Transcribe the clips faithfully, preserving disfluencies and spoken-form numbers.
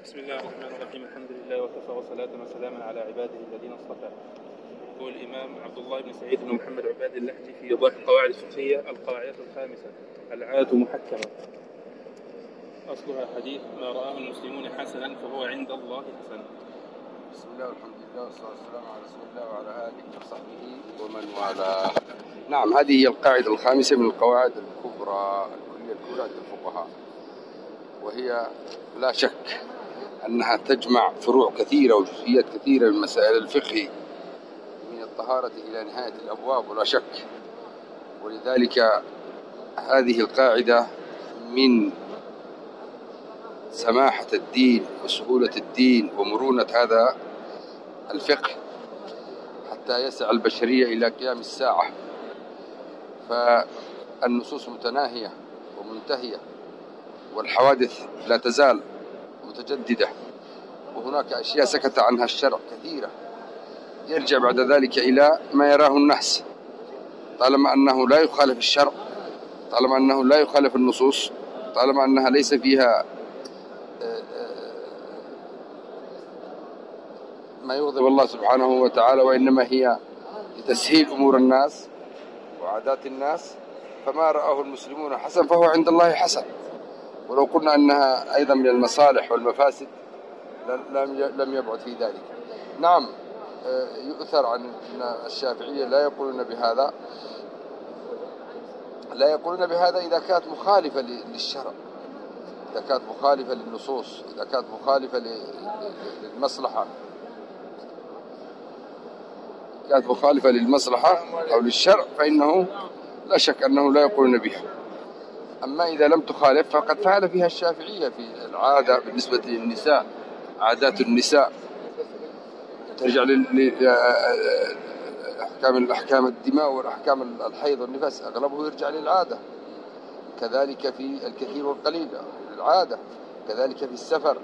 بسم الله الرحمن الرحيم. الحمد لله وكفى وصلاة وسلاما على عباده الذين اصطفى. يقول الإمام عبد الله بن سعيد بن محمد عباد اللهجي في إيضاح القواعد الفقهية: القاعدة الخامسة: العادة محكمة. أصلها حديث: ما رآه المسلمون حسنا فهو عند الله حسن. بسم الله والحمد لله والصلاة والسلام على رسول الله وعلى آله وصحبه ومن والاه. نعم، هذه هي القاعدة الخامسة من القواعد الكبرى الكلية الكبرى عند الفقهاء، وهي لا شك أنها تجمع فروع كثيرة وجزئيات كثيرة من مسائل الفقه من الطهارة إلى نهاية الأبواب ولا شك. ولذلك هذه القاعدة من سماحة الدين وسهولة الدين ومرونة هذا الفقه حتى يسع البشرية إلى قيام الساعة. فالنصوص متناهية ومنتهية، والحوادث لا تزال متجددة، وهناك أشياء سكت عنها الشرع كثيرة يرجع بعد ذلك إلى ما يراه الناس، طالما أنه لا يخالف الشرع، طالما أنه لا يخالف النصوص، طالما أنها ليس فيها ما يغضب الله سبحانه وتعالى، وإنما هي لتسهيل أمور الناس وعادات الناس. فما رآه المسلمون حسن فهو عند الله حسن. ولو قلنا أنها أيضا من المصالح والمفاسد لم يبعد في ذلك. نعم، يؤثر عن الشافعية لا يقولون بهذا لا يقولون بهذا إذا كانت مخالفة للشرع، إذا كانت مخالفة للنصوص، إذا كانت مخالفة للمصلحة كانت مخالفة للمصلحة أو للشرع فإنه لا شك أنه لا يقولون بها. أما إذا لم تخالف فقد فعل فيها الشافعية في العادة بالنسبة للنساء، عادات النساء ترجع لأحكام الأحكام الدماء والأحكام الحيض والنفاس، أغلبه يرجع للعادة. كذلك في الكثير والقليل العادة، كذلك في السفر،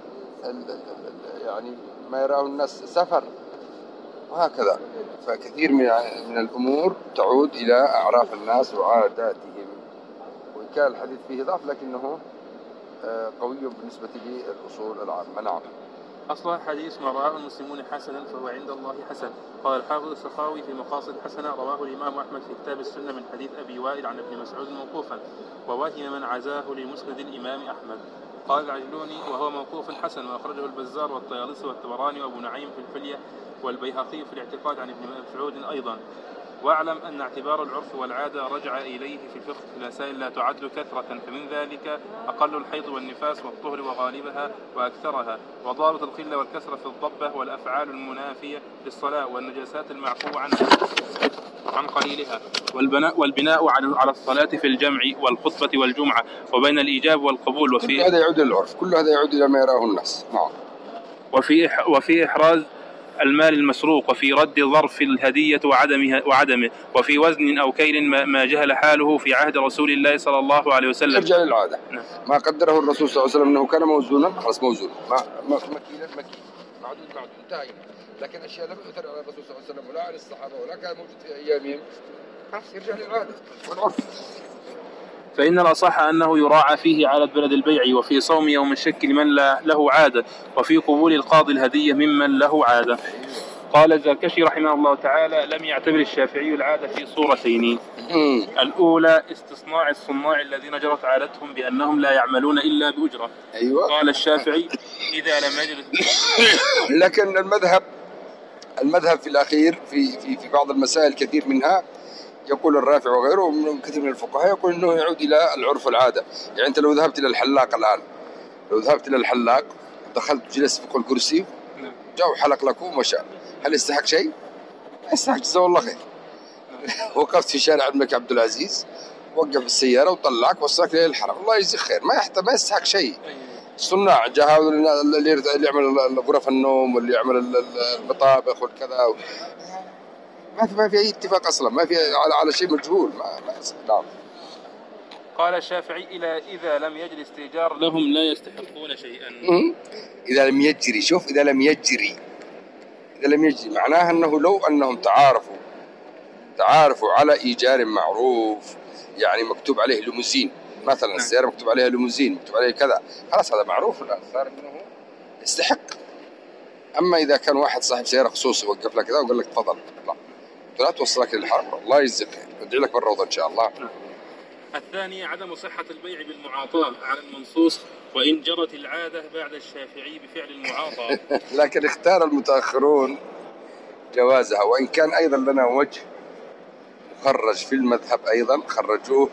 يعني ما يراه الناس سفر، وهكذا. فكثير من الأمور تعود إلى أعراف الناس وعاداتهم، وإن كان الحديث فيه ضعف لكنه قوي بالنسبة للأصول العامة. نعم. أصلها حديث: ما رآه المسلمون حسنا فهو عند الله حسن. قال الحافظ السخاوي في مقاصد حسنة: رواه الإمام أحمد في كتاب السنة من حديث أبي وائل عن ابن مسعود موقوفا، ووهم من عزاه لمسند الإمام أحمد. قال العجلوني: وهو موقوف حسن، وأخرجه البزار والطيالسي والطبراني وأبو نعيم في الحلية والبيهقي في الاعتقاد عن ابن مسعود أيضا. واعلم أن اعتبار العرف والعادة رجع إليه في الفقه في مسائل لا تعد كثرة، فمن ذلك أقل الحيض والنفاس والطهر وغالبها وأكثرها، وضابط القلة والكسرة في الضبة، والأفعال المنافية للصلاة، والنجاسات المعفو عنها عن قليلها، والبناء والبناء على الصلاة في الجمع والخطبة والجمعة، وبين الإيجاب والقبول. وفي كل هذا يعود للعرف، كل هذا يعود إلى ما يراه الناس. نعم. وفي وفي إحراز المال المسروق، وفي رد ظرف الهدية وعدمها وعدمه، وفي وزن أو كيل ما جهل حاله في عهد رسول الله صلى الله عليه وسلم. يرجع للعادة. نعم. ما قدره الرسول صلى الله عليه وسلم أنه كان موزونا، خلاص موزون، ما مكيلا مكي، معدود معدود، انتهى. لكن أشياء لم يؤثر على الرسول صلى الله عليه وسلم ولا على الصحابة ولا كان موجود في أيامهم، خلاص يرجع للعادة والعرف. فإن الأصح أنه يراعى فيه على بلد البيع، وفي صوم يوم الشك لمن له عادة، وفي قبول القاضي الهدية ممن له عادة. قال الزركشي رحمه الله تعالى: لم يعتبر الشافعي العادة في صورتين: الأولى استصناع الصناع الذين جرت عادتهم بأنهم لا يعملون إلا بأجرة. أيوة. قال الشافعي: إذا لم يجد. لكن المذهب المذهب في الأخير في في في بعض المسائل كثير منها يقول الرافع وغيره من كثير من الفقهاء يقول انه يعود الى العرف والعاده. يعني انت لو ذهبت الى الحلاق الان، لو ذهبت الى الحلاق دخلت جلست فوق الكرسي جاء وحلق لك ومشى، هل يستحق شيء؟ ما يستحق، جزاه الله خير. وقفت في شارع الملك عبد العزيز، وقف السياره وطلعك وصلك للحرم، الله يجزيك خير، ما يحتاج، ما يستحق شيء. الصناع جاء اللي يعمل غرف النوم واللي يعمل المطابخ والكذا، ما في أي اتفاق أصلا، ما في على على شيء مجهول. ما ما نعم. قال الشافعي: إلى إذا لم يجري استئجار لهم لا يستحقون شيئا. إذا لم يجري، شوف، إذا لم يجري إذا لم يجري معناها أنه لو أنهم تعارفوا تعارفوا على إيجار معروف، يعني مكتوب عليه ليموزين مثلا، السيارة مكتوب عليها ليموزين، مكتوب عليه كذا، خلاص هذا معروف الآن، صار أنه يستحق. أما إذا كان واحد صاحب سيارة خصوصي وقف لك كذا وقال لك تفضل، لا لا توصلك للحرم، الله يجزيك خير، أدعي لك بالروضة إن شاء الله. الثاني عدم صحة البيع بالمعاطاة على المنصوص، وإن جرت العادة بعد الشافعي بفعل المعاطاة. لكن اختار المتأخرون جوازها، وإن كان أيضا لنا وجه مخرج في المذهب أيضا خرجوه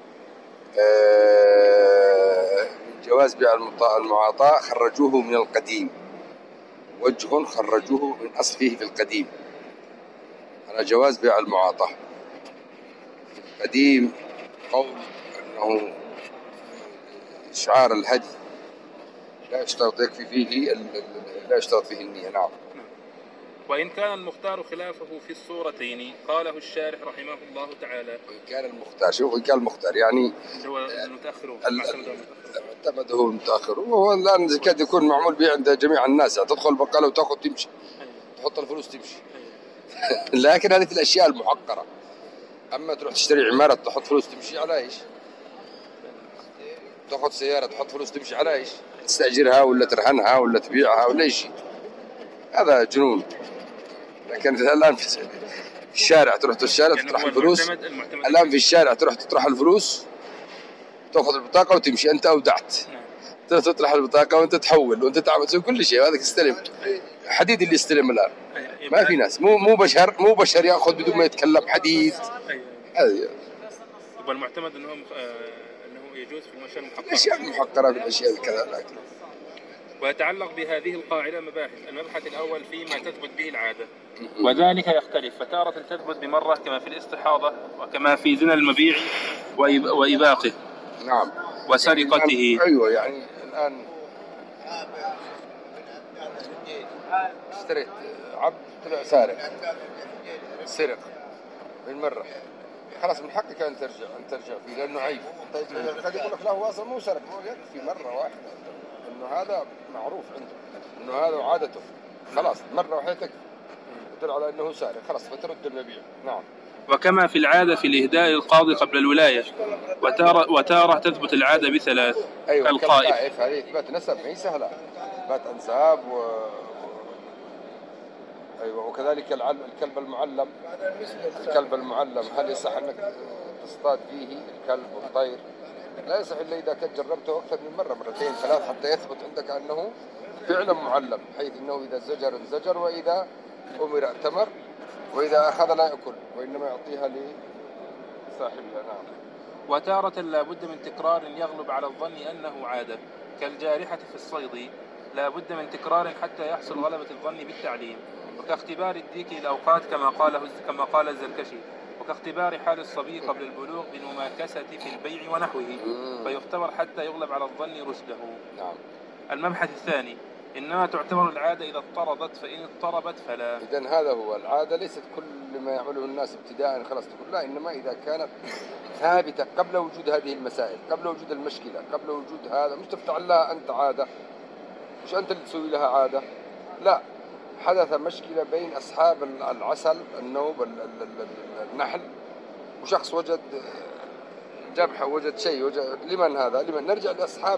جواز بيع المعاطاة، خرجوه من القديم، وجه خرجوه من أصله في القديم على جواز بيع المعاطاة في القديم، قول أنه إشعار الهدي لا يشترط يكفي فيه لا يشترط فيه النية. نعم. وإن كان المختار خلافه في الصورتين قاله الشارح رحمه الله تعالى. وإن كان المختار، شوف، وإن كان المختار يعني هو المتأخرون اعتمده المتأخرون، وهو الآن كاد يكون معمول به عند جميع الناس، يعني تدخل بقالة وتأخذ تمشي، تحط الفلوس تمشي. لكن هذه في الأشياء المحقرة. أما تروح تشتري عمارة تحط فلوس تمشي على إيش؟ تأخذ سيارة تحط فلوس تمشي على إيش؟ تستأجرها ولا ترهنها ولا تبيعها ولا شيء، هذا جنون. لكن الآن في الشارع تروح الشارع يعني تطرح الفلوس، المعتمد المعتمد الآن في الشارع تروح تطرح الفلوس، تأخذ البطاقة وتمشي، أنت أودعت. نعم. تطرح البطاقة وأنت تحول وأنت تعمل تسوي كل شيء، وهذا تستلم حديد اللي يستلم الآن. ما في ناس، مو مو بشر مو بشر يأخذ بدون ما يتكلم حديد. هذا يبقى المعتمد أنه أنه يجوز في الأشياء المحقرة. الأشياء المحقرة بالأشياء كذا. لكن ويتعلق بهذه القاعدة مباحث. المبحث الأول فيما تثبت به العادة، وذلك يختلف، فتارة تثبت بمرة كما في الاستحاضة، وكما في زنا المبيع وإباقه. نعم. وسرقته. أيوة، يعني الآن اشتريت عبد طلع سارق، سرق بالمرة، خلاص من حقك أن ترجع أن ترجع فيه لأنه عيب. قد يقول لك لا هو أصلا مو سرق، هو يكفي مرة واحدة إنه هذا معروف عنده إنه هذا عادته، خلاص مرة واحدة تكفي تدل على إنه سارق، خلاص فترد المبيع. نعم. وكما في العادة في الإهداء للقاضي قبل الولاية، وتارة, وتارة تثبت العادة بثلاث. أيوة، القائف. هذه إثبات نسب ما هي سهلة، إثبات أنساب و... أيوة. وكذلك الكلب المعلم، الكلب المعلم هل يصح أنك تصطاد فيه الكلب والطير؟ لا يصح إلا إذا كنت جربته أكثر من مرة، مرتين ثلاث، حتى يثبت عندك أنه فعلا معلم، حيث أنه إذا زجر انزجر، وإذا أمر ائتمر، وإذا أخذ لا يأكل، وإنما يعطيها لصاحبها. نعم. وتارة لا بد من تكرار يغلب على الظن أنه عادة، كالجارحة في الصيد لا بد من تكرار حتى يحصل غلبة الظن بالتعليم، وكاختبار الديك الأوقات كما قاله كما قال الزركشي، وكاختبار حال الصبي قبل البلوغ بالمماكسة في البيع ونحوه، فيختبر حتى يغلب على الظن رشده. نعم. المبحث الثاني إنما تعتبر العادة إذا اضطردت، فإن اضطربت فلا. إذن هذا هو العادة، ليست كل ما يعمله الناس ابتداء خلاص تقول لا، إنما إذا كانت ثابتة قبل وجود هذه المسائل، قبل وجود المشكلة، قبل وجود هذا، مش تفتعل لها أنت عادة، مش أنت اللي تسوي لها عادة، لا، حدث مشكلة بين أصحاب العسل النوب النحل، وشخص وجد جبحة، وجد شيء، وجد لمن هذا؟ لمن؟ نرجع لأصحاب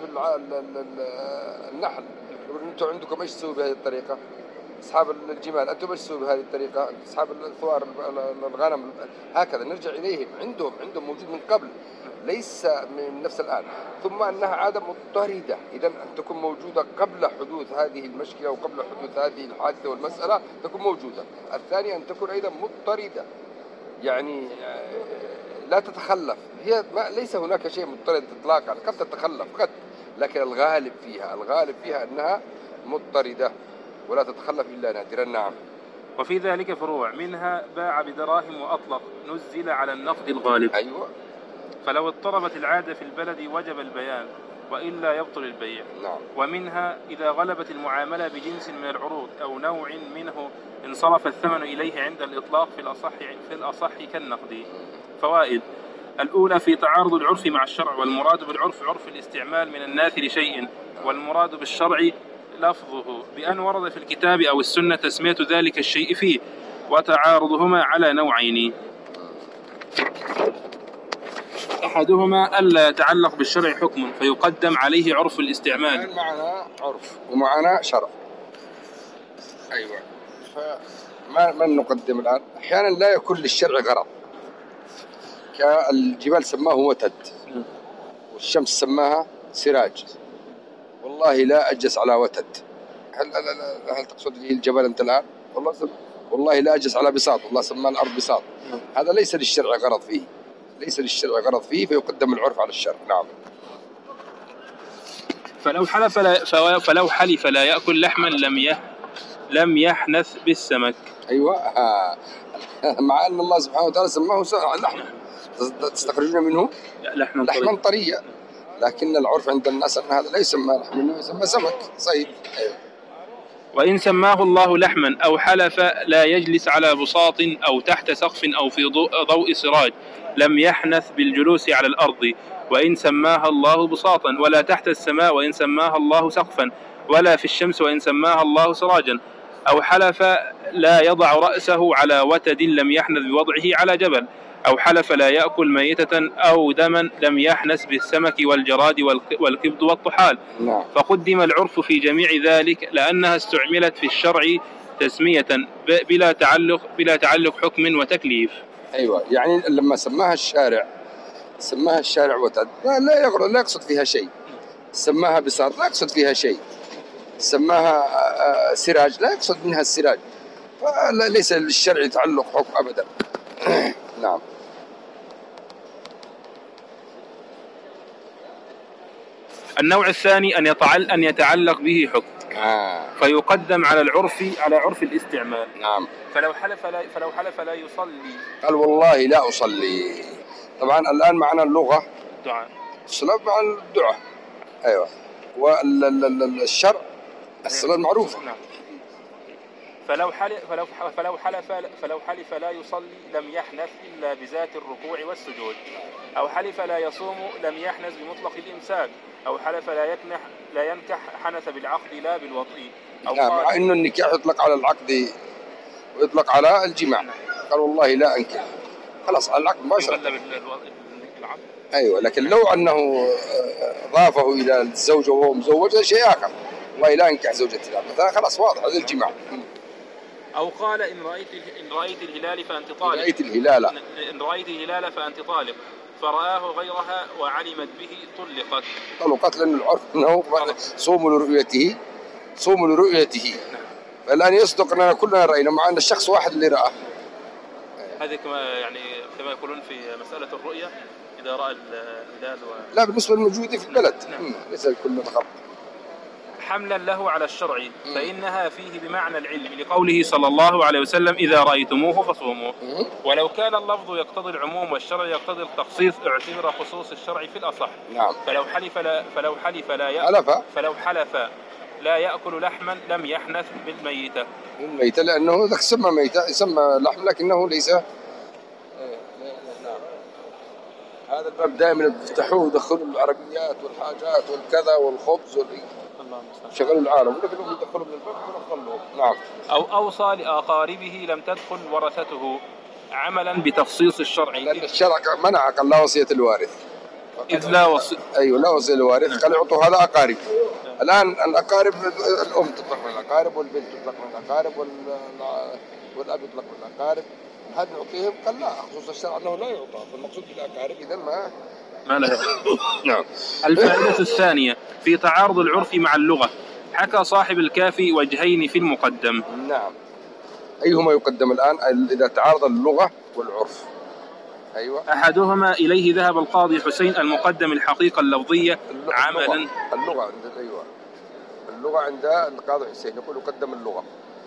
النحل، أنتم عندكم إيش تسوي بهذه الطريقة؟ أصحاب الجمال أنتم إيش تسوي بهذه الطريقة؟ أصحاب الثوار الغنم، هكذا نرجع إليهم، عندهم عندهم موجود من قبل، ليس من نفس الآن. ثم أنها عادة مضطردة، إذا أن تكون موجودة قبل حدوث هذه المشكلة وقبل حدوث هذه الحادثة والمسألة تكون موجودة. الثانية أن تكون أيضا مضطردة، يعني لا تتخلف، هي ما ليس هناك شيء مضطرد إطلاقا، قد تتخلف قد، لكن الغالب فيها الغالب فيها أنها مضطردة ولا تتخلف إلا نادرا. نعم. وفي ذلك فروع، منها باع بدراهم وأطلق نزل على النقد الغالب. أيوة. فلو اضطربت العادة في البلد وجب البيان، وإلا يبطل البيع. نعم. ومنها إذا غلبت المعاملة بجنس من العروض أو نوع منه انصرف الثمن إليه عند الإطلاق في الأصح في الأصح كالنقد. فوائد: الأولى في تعارض العرف مع الشرع، والمراد بالعرف عرف الاستعمال من الناس لشيء، والمراد بالشرع لفظه بأن ورد في الكتاب أو السنة تسمية ذلك الشيء فيه، وتعارضهما على نوعين. أحدهما ألا يتعلق بالشرع حكم فيقدم عليه عرف الاستعمال. معنا عرف ومعنا شرع. أيوة. فما ما نقدم الآن. أحيانا لا يكون للشرع غرض، كالجبال سماه وتد والشمس سماها سراج. والله لا أجلس على وتد. هل, هل, هل تقصد لي الجبل أنت الآن؟ والله سم... والله لا أجلس على بساط، والله سماه الأرض بساط. هذا ليس للشرع غرض فيه، ليس للشرع غرض فيه، فيقدم العرف على الشرع. نعم. فلو حلف لا فلو حلف لا يأكل لحما لم يه لم يحنث بالسمك. أيوة. مع أن الله سبحانه وتعالى سماه لحم، تستخرجون منه لحما لحما طريا، لكن العرف عند الناس أن هذا لا يسمى لحم، إنه يسمى سمك صيد. أيوة. وإن سماه الله لحما أو حلف لا يجلس على بساط أو تحت سقف أو في ضوء سراج لم يحنث بالجلوس على الأرض. وإن سماها الله بساطا ولا تحت السماء وإن سماها الله سقفا ولا في الشمس وإن سماها الله سراجا. أو حلف لا يضع رأسه على وتد لم يحنث بوضعه على جبل. أو حلف لا يأكل ميتة أو دما لم يحنث بالسمك والجراد والكبد والطحال. فقدم العرف في جميع ذلك لأنها استعملت في الشرع تسمية بلا تعلق بلا تعلق حكم وتكليف. أيوة. يعني لما سماها الشارع سماها الشارع وتد لا يغرض، لا يقصد فيها شيء. سماها بساط لا يقصد فيها شيء. سماها سراج لا يقصد منها السراج. فليس للشرع تعلق حكم أبدا. نعم. النوع الثاني أن يتعلق أن يتعلق به حكم آه. فيقدم على العرف على عرف الاستعمال. نعم. فلو حلف لا فلو حلف لا يصلي قال والله لا أصلي. طبعا الآن معنا اللغة دعاء، الصلاة مع الدعاء. أيوة. والشرع الصلاة المعروفة. نعم. فلو حلف فلو فلو حلف فلو حلف لا يصلي لم يحنث إلا بذات الركوع والسجود. أو حلف لا يصوم لم يحنث بمطلق الإمساك. أو حلف لا يكنح لا ينكح حنث بالعقد لا بالوطء. أو نعم. مع إنه النكاح يطلق على العقد ويطلق على الجماع. نعم. قال والله لا أنكح، خلاص على العقد مباشرة. أيوة. لكن لو أنه ضافه إلى الزوجة وهو مزوج شيء آخر. والله لا أنكح زوجتي لا، مثلا خلاص واضح هذا الجماع. أو قال إن رأيت إن رأيت الهلال فأنت طالق. إن رأيت الهلال إن رأيت الهلال فأنت طالق فرآه غيرها وعلمت به طلقت. طلقت لأن العرف أنه صوموا لرؤيته صوموا لرؤيته. فالآن يصدق أننا كلنا رأينا مع أن الشخص واحد اللي رأى. هذه كما يعني كما يقولون في مسألة الرؤية إذا رأى الهلال و... لا بالنسبة للموجود في البلد. نعم. ليس كل خط. حملا له على الشرع فإنها فيه بمعنى العلم لقوله صلى الله عليه وسلم إذا رأيتموه فصوموا. ولو كان اللفظ يقتضي العموم والشرع يقتضي التخصيص اعتبر خصوص الشرع في الأصح. نعم. فلو حلف لا فلو حلف لا يأكل فلو حلف لا يأكل لحما لم يحنث بالميتة. الميتة لأنه سمى ميتة يسمى لحم لكنه ليس. نعم. هذا الباب دائما يفتحوه ويدخلوا العربيات والحاجات والكذا والخبز وال شغلوا العالم ولكنهم يدخلوا من الباب ونخلوه. نعم. أو أوصى لأقاربه لم تدخل ورثته عملا بتخصيص الشرع لأن الشرع منع قال لا وصية الوارث. إذ لا وصية. أيوة لا وصية الوارث قال يعطوا هذا أقارب. الآن الأقارب الأم تطلق من الأقارب والبنت تطلق من الأقارب والأب يطلق من الأقارب. هل نعطيهم؟ قال لا خصوص الشرع أنه لا يعطى. فالمقصود بالأقارب إذا ما ما له. نعم. الفائدة الثانية في تعارض العرف مع اللغة. حكى صاحب الكافي وجهين في المقدم. نعم. أيهما يقدم الآن إذا تعارض اللغة والعرف؟ أيوة. أحدهما إليه ذهب القاضي حسين المقدم الحقيقة اللفظية عملا. اللغة عند أيوة. اللغة عند القاضي حسين يقول يقدم اللغة.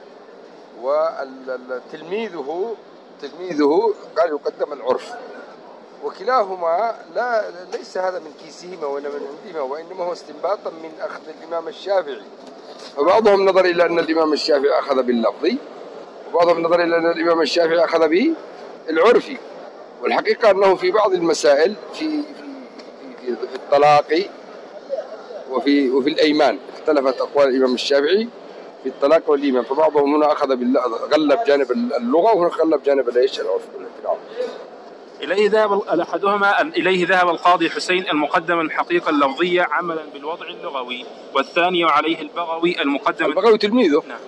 وتلميذه تلميذه قال يقدم العرف. وكلاهما لا ليس هذا من كيسهما ولا من عندهما وإنما هو استنباطا من أخذ الإمام الشافعي. فبعضهم نظر إلى أن الإمام الشافعي أخذ باللفظ وبعضهم نظر إلى أن الإمام الشافعي أخذ بالعرف. والحقيقة أنه في بعض المسائل في في في الطلاق وفي وفي الأيمان اختلفت أقوال الإمام الشافعي في الطلاق والإيمان. فبعضهم هنا أخذ غلب جانب اللغة وهنا غلب جانب العرف. إليه ذهب أحدهما إليه ذهب القاضي حسين المقدم الحقيقة اللفظية عملا بالوضع اللغوي، والثاني وعليه البغوي المقدم. البغوي تلميذه. نعم.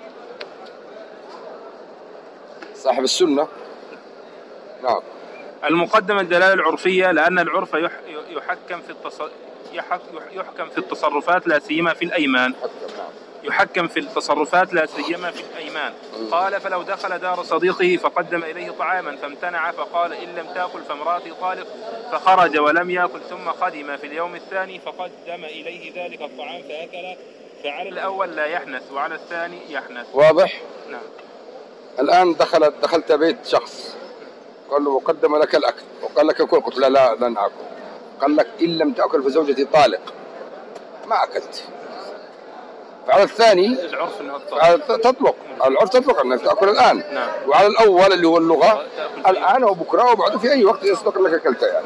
صاحب السنة. نعم. المقدم الدلالة العرفية، لأن العرف يحكم في التص... يحكم في التصرفات لا سيما في الأيمان. يحكم في التصرفات لا سيما في الأيمان. قال: فلو دخل دار صديقه فقدم إليه طعاما فامتنع فقال: إن لم تأكل فامرأتي طالق، فخرج ولم يأكل ثم قدم في اليوم الثاني فقدم إليه ذلك الطعام فأكل، فعلى الأول لا يحنث وعلى الثاني يحنث. واضح؟ نعم. الآن دخلت دخلت بيت شخص قال له وقدم لك الأكل وقال لك كل، قلت لا لا لن أكل، قال لك إن لم تأكل فزوجتي طالق، ما أكلت. فعلى الثاني العرف انه تطلق، العرف تطلق انك تاكل الان. نعم. وعلى الاول اللي هو اللغه الان وبكره وبعده في اي وقت يصدق انك اكلتها يعني.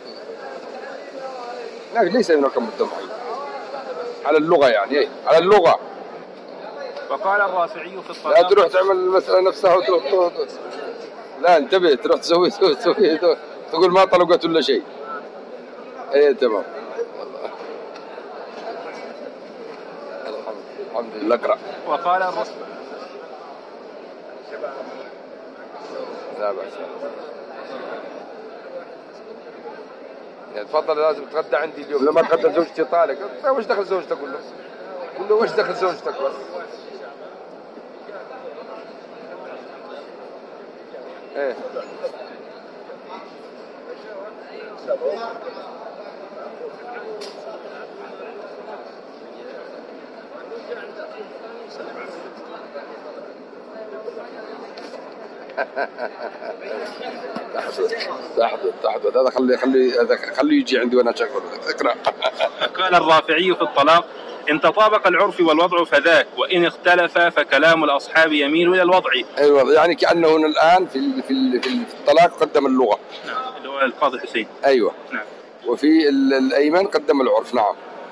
لكن ليس هناك مده معينه على اللغه يعني ايه؟ على اللغه. وقال الرافعي في الطلاق: لا تروح تعمل المساله نفسها وتروح، لا انتبه، تروح تسوي تسوي تسوي تقول ما طلقت ولا شيء. ايه تمام. الحمد لله. اقرأ. وقال الرسول: لا بأس. يعني تفضل لازم تغدى عندي اليوم. لما تغدى زوجتي طالق، وش دخل زوجتك؟ قول له قول له وش دخل زوجتك بس. ايه تحدث تحدث تحدث هذا خلي خلي خليه يجي عندي وانا اشغله. اقرا. قال الرافعي في الطلاق: إن تطابق العرف والوضع فذاك، وإن اختلف فكلام الأصحاب يميل إلى الوضع. ايوه يعني كأنه الآن في في في الطلاق قدم اللغة. نعم. اللي هو القاضي حسين. ايوه. نعم. وفي الأيمان قدم العرف. نعم.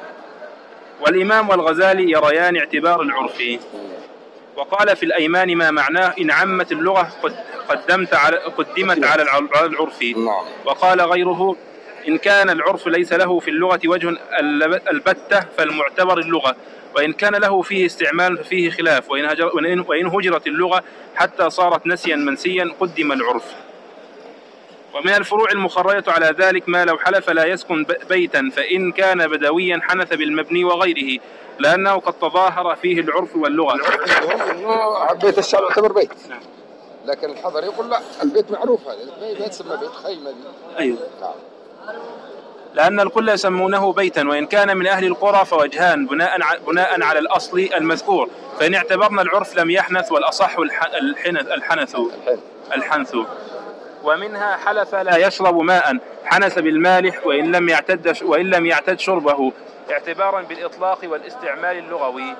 والإمام والغزالي يريان اعتبار العرف. وقال في الأيمان ما معناه إن عمت اللغة قدمت على قدمت على العرف. نعم. وقال غيره: إن كان العرف ليس له في اللغة وجه البتة فالمعتبر اللغة، وإن كان له فيه استعمال ففيه خلاف، وإن, هجر وإن هجرت اللغة حتى صارت نسيا منسيا قدم العرف. ومن الفروع المخرجة على ذلك ما لو حلف لا يسكن بيتا فإن كان بدويا حنث بالمبني وغيره، لأنه قد تظاهر فيه العرف واللغة. بيت الشعب يعتبر بيت. نعم. لكن الحضر يقول لا، البيت معروف، هذا البيت يسمى بيت خيمة دي. أيوه. نعم. لأن الكل يسمونه بيتا، وإن كان من أهل القرى فوجهان بناء بناء على الأصل المذكور، فإن اعتبرنا العرف لم يحنث، والأصح الحنث الحنث الحنث. ومنها حلف لا يشرب ماء حنث بالمالح وإن لم يعتد وإن لم يعتد شربه، اعتبارا بالإطلاق والاستعمال اللغوي.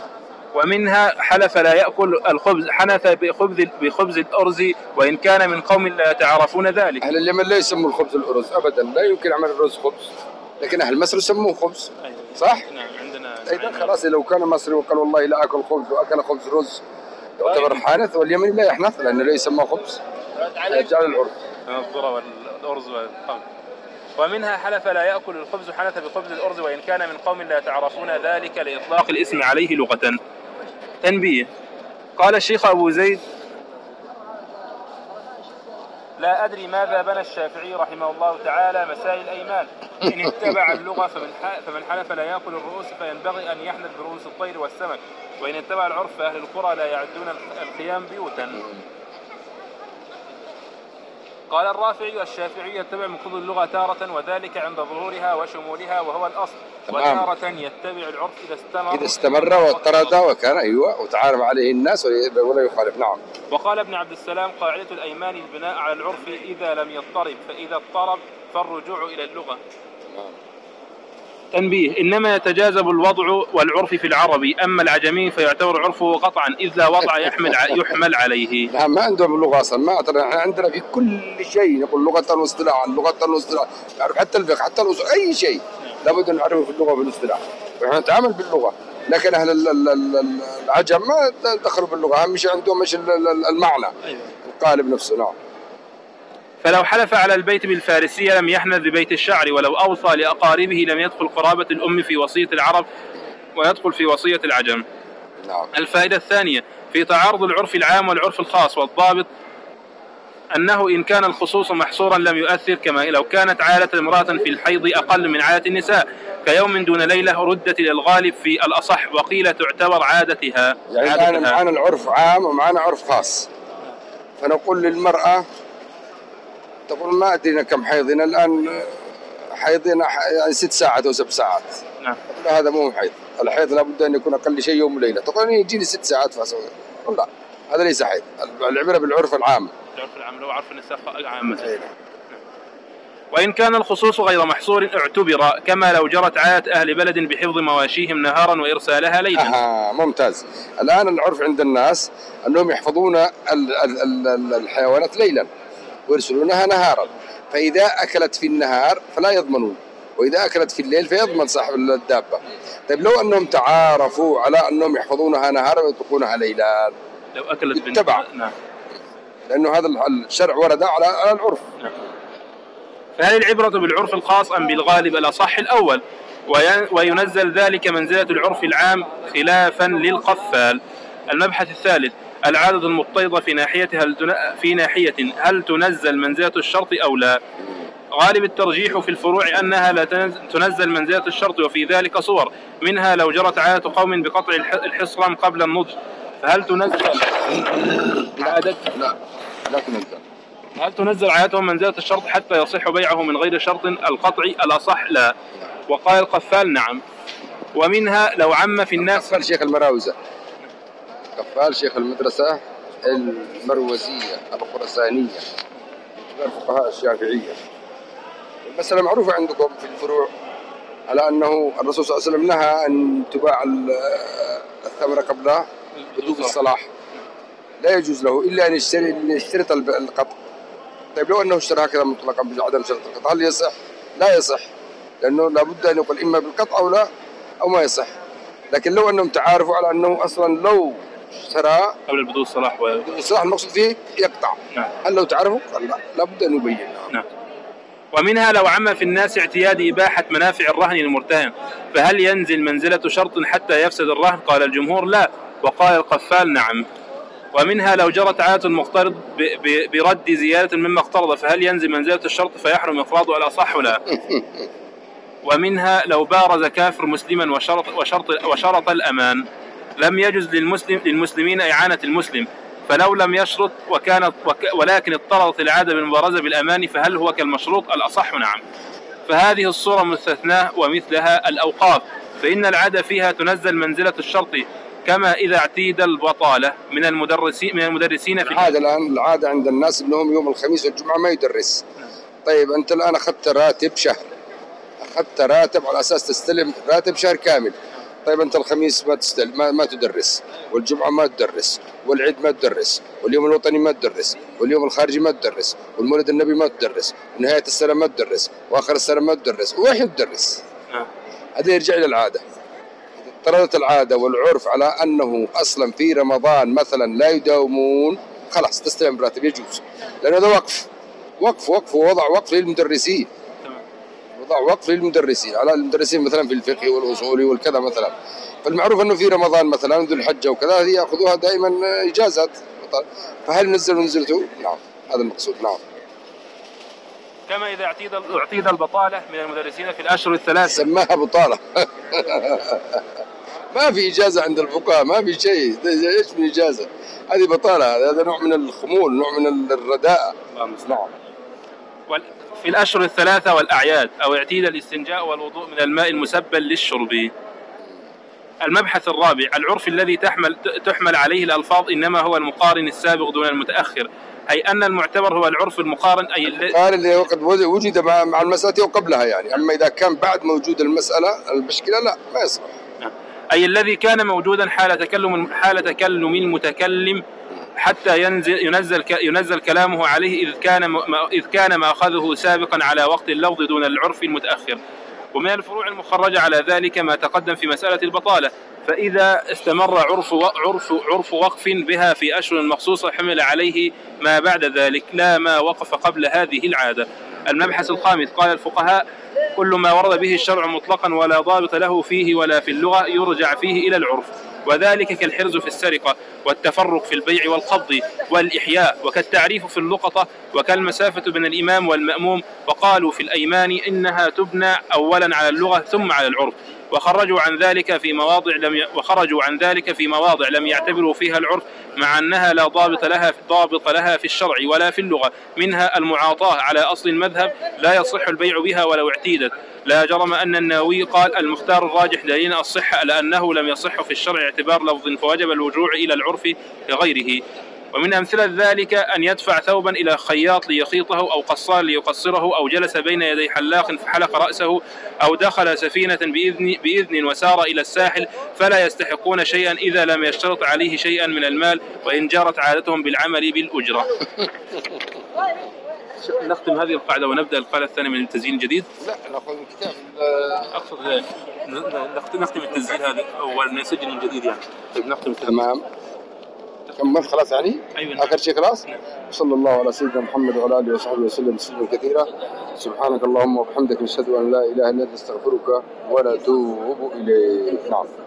ومنها حلف لا يأكل الخبز حنث بخبز بخبز الأرز وإن كان من قوم لا يتعرفون ذلك. أهل اليمن لا يسموا الخبز الأرز أبدا، لا يمكن عمل الرز خبز، لكن أهل مصر يسموه خبز. أيوة. صح؟ نعم. عندنا إذا خلاص لو كان مصري وقال والله لا أكل خبز وأكل خبز رز يعتبر حانث، واليمني لا يحنث لأنه لا يسمى خبز. رجال العرف. الذرة والأرز والقمح. ومنها حلف لا يأكل الخبز حنث بخبز الأرز وإن كان من قوم لا يتعرفون ذلك لإطلاق الاسم عليه لغة. تنبيه: قال الشيخ أبو زيد: لا أدري ماذا بنى الشافعي رحمه الله تعالى مسائل الأيمان. إن اتبع اللغة فمن حلف لا يأكل الرؤوس فينبغي أن يحنث برؤوس الطير والسمك، وإن اتبع العرف فأهل القرى لا يعدون الخيام بيوتا. قال الرافعي: الشافعي يتبع مقتضى اللغة تارة وذلك عند ظهورها وشمولها وهو الأصل، وتارة يتبع العرف إذا استمر إذا استمر واضطرد وكان أيوة وتعارف عليه الناس ولا يخالف. نعم. وقال ابن عبد السلام: قاعدة الأيمان البناء على العرف إذا لم يضطرب، فإذا اضطرب فالرجوع إلى اللغة. نعم. تنبيه: إنما يتجاذب الوضع والعرف في العربي، أما العجمي فيعتبر عرفه قطعا إذ لا وضع يحمل يحمل عليه. نعم. ما عندهم اللغة أصلا، ما احنا عندنا في كل شيء نقول لغة واصطلاحا، لغة واصطلاحا، نعرف حتى الفقه حتى الأصول أي شيء لابد أن نعرفه في اللغة والاصطلاح، ونحن نتعامل باللغة. لكن أهل العجم ما دخلوا باللغة، أهم شيء عندهم مش المعنى القالب نفسه. نعم. فلو حلف على البيت بالفارسية لم يحنث ببيت الشعر، ولو أوصى لأقاربه لم يدخل قرابة الأم في وصية العرب ويدخل في وصية العجم. نعم. الفائدة الثانية في تعارض العرف العام والعرف الخاص، والضابط أنه إن كان الخصوص محصورا لم يؤثر، كما لو كانت عادة امرأة في الحيض أقل من عادة النساء كيوم دون ليلة ردت إلى الغالب في الأصح، وقيل تعتبر عادتها. يعني الآن معنا العرف عام ومعنا عرف خاص، فنقول للمرأة تقول ما أدري كم حيضنا الآن، حيضنا يعني ست ساعات أو سبع ساعات. نعم. تقول هذا مو حيض، الحيض لابد أن يكون أقل شيء يوم وليلة. تقول يجيني ست ساعات فأسوي، لا هذا ليس حيض، العبرة بالعرف العام. العرف العام لو عرف النساء عامة. وإن كان الخصوص غير محصور اعتبر، كما لو جرت عادة أهل بلد بحفظ مواشيهم نهارا وإرسالها ليلا. آه ممتاز. الآن العرف عند الناس أنهم يحفظون ال ال ال الحيوانات ليلا ويرسلونها نهارا، فإذا أكلت في النهار فلا يضمنون، وإذا أكلت في الليل فيضمن صاحب الدابة. طيب لو أنهم تعارفوا على أنهم يحفظونها نهارا ويتركونها ليلا، لو أكلت بالتبع، نعم، لأنه هذا الشرع ورد على العرف. نعم. فهل العبرة بالعرف الخاص أم بالغالب؟ الأصح الأول، وينزل ذلك منزلة العرف العام خلافا للقفال. المبحث الثالث العادة المضطردة في ناحية هل في ناحية هل تنزل منزلة الشرط أو لا؟ غالب الترجيح في الفروع أنها لا تنزل منزلة الشرط، وفي ذلك صور، منها لو جرت عادة قوم بقطع الحصرم قبل النضج فهل تنزل عادة؟ لا لا تنزل. هل تنزل عادتهم منزلة الشرط حتى يصح بيعه من غير شرط القطع؟ الأصح لا. وقال القفال نعم. ومنها لو عم في الناس. قفال شيخ المراوزة، قفال شيخ المدرسة المروزية الخرسانية، الفقهاء الشافعية. المسألة معروفة عندكم في الفروع على أنه الرسول صلى الله عليه وسلم نهى أن تباع الثمرة قبل بدو الصلاح، لا يجوز له إلا أن يشتري يشترط القطع. طيب لو أنه اشترى هكذا مطلقا بعدم شرط القطع هل يصح؟ لا يصح، لأنه لابد أن يقول إما بالقطع أو لا أو ما يصح. لكن لو أنهم تعارفوا على أنه أصلا لو اشترى قبل بدو الصلاح و... الصلاح المقصود فيه يقطع. نعم. هل لو تعرفوا؟ لا، لابد أن يبين. نعم. ومنها لو عم في الناس اعتياد إباحة منافع الرهن المرتهن فهل ينزل منزلة شرط حتى يفسد الرهن؟ قال الجمهور لا، وقال القفال نعم. ومنها لو جرت عادة المقترض برد زيادة مما اقترض فهل ينزل منزلة الشرط فيحرم إقراضه على الأصح لا. ومنها لو بارز كافر مسلما وشرط, وشرط, وشرط الأمان لم يجوز للمسلم للمسلمين إعانة المسلم، فلو لم يشرط وكانت وك ولكن اضطرت العادة بالمبارزة بالأمان فهل هو كالمشروط؟ الأصح نعم. فهذه الصورة مستثناة ومثلها الأوقاف، فإن العادة فيها تنزل منزلة الشرط، كما إذا اعتيد البطالة من المدرسين من المدرسين في العادة. الآن العادة عند الناس أنهم يوم الخميس والجمعة ما يدرس. طيب أنت الآن أخذت راتب شهر، أخذت راتب على أساس تستلم راتب شهر كامل. طيب أنت الخميس ما تستلم ما, ما تدرس، والجمعة ما تدرس، والعيد ما تدرس، واليوم الوطني ما تدرس، واليوم الخارجي ما تدرس، والمولد النبي ما تدرس، ونهاية السنة ما تدرس، وآخر السنة ما تدرس، وين تدرس؟ هذا يرجع إلى العادة. اضطردت العادة والعرف على أنه أصلا في رمضان مثلا لا يداومون، خلاص تستلم براتب يجوز، لأنه هذا وقف وقف وقف ووضع وقف للمدرسين، وضع وقف للمدرسين على المدرسين مثلا في الفقه والأصول والكذا مثلا. فالمعروف أنه في رمضان مثلا ذو الحجة وكذا هذه يأخذوها دائما إجازات، فهل نزلوا نزلته؟ نعم، هذا المقصود. نعم. كما إذا اعتيد اعتيد البطالة من المدرسين في الأشهر الثلاث سماها بطالة. ما في إجازة عند الفقهاء، ما في شيء، ايش من إجازة؟ هذه بطالة، هذا نوع من الخمول، نوع من الرداء. نعم. في الأشهر الثلاثة والأعياد أو اعتيد الاستنجاء والوضوء من الماء المسبل للشرب. المبحث الرابع العرف الذي تحمل تحمل عليه الألفاظ إنما هو المقارن السابق دون المتأخر، أي أن المعتبر هو العرف المقارن، أي المقارن اللي وقد وجد مع المسألة وقبلها يعني. أما إذا كان بعد موجود المسألة المشكلة لا ما يصلح. أي الذي كان موجودا حال تكلم حال تكلم المتكلم حتى ينزل ينزل ينزل كلامه عليه إذ كان إذ كان مأخذه سابقا على وقت اللفظ دون العرف المتأخر. ومن الفروع المخرجة على ذلك ما تقدم في مسألة البطالة، فإذا استمر عرف عرف عرف وقف بها في أشهر مخصوصة حمل عليه ما بعد ذلك لا ما وقف قبل هذه العادة. المبحث الخامس: قال الفقهاء: كل ما ورد به الشرع مطلقا ولا ضابط له فيه ولا في اللغة يرجع فيه إلى العرف، وذلك كالحرز في السرقة، والتفرق في البيع والقبض والإحياء، وكالتعريف في اللقطة، وكالمسافة بين الإمام والمأموم. وقالوا في الأيمان إنها تبنى أولا على اللغة ثم على العرف، وخرجوا عن ذلك في مواضع لم ي... وخرجوا عن ذلك في مواضع لم يعتبروا فيها العرف، مع أنها لا ضابط لها ضابط لها في الشرع ولا في اللغة، منها المعاطاة على أصل المذهب لا يصح البيع بها ولو اعتيدت. لا جرم أن النووي قال: المختار الراجح دليل الصحة لأنه لم يصح في الشرع اعتبار لفظ، فوجب الرجوع إلى العرف لغيره. ومن أمثلة ذلك أن يدفع ثوبا إلى خياط ليخيطه، أو قصار ليقصره، أو جلس بين يدي حلاق فحلق رأسه، أو دخل سفينة بإذن, بإذن وسار إلى الساحل، فلا يستحقون شيئا إذا لم يشترط عليه شيئا من المال، وإن جرت عادتهم بالعمل بالأجرة. نختم هذه القاعدة ونبدأ القاعدة الثانية من التسجيل الجديد. لا ناخذ من كتاب أقصد نختم التسجيل هذا أول نسجل من جديد يعني. طيب نختم. تمام. كملت خلاص يعني؟ أيوة. آخر شيء خلاص؟ نعم. صلى الله على سيدنا محمد وعلى آله وصحبه وسلم تسليما كثيرا. سبحانك اللهم وبحمدك نشهد أن لا إله إلا أنت نستغفرك ونتوب إليك. نعم.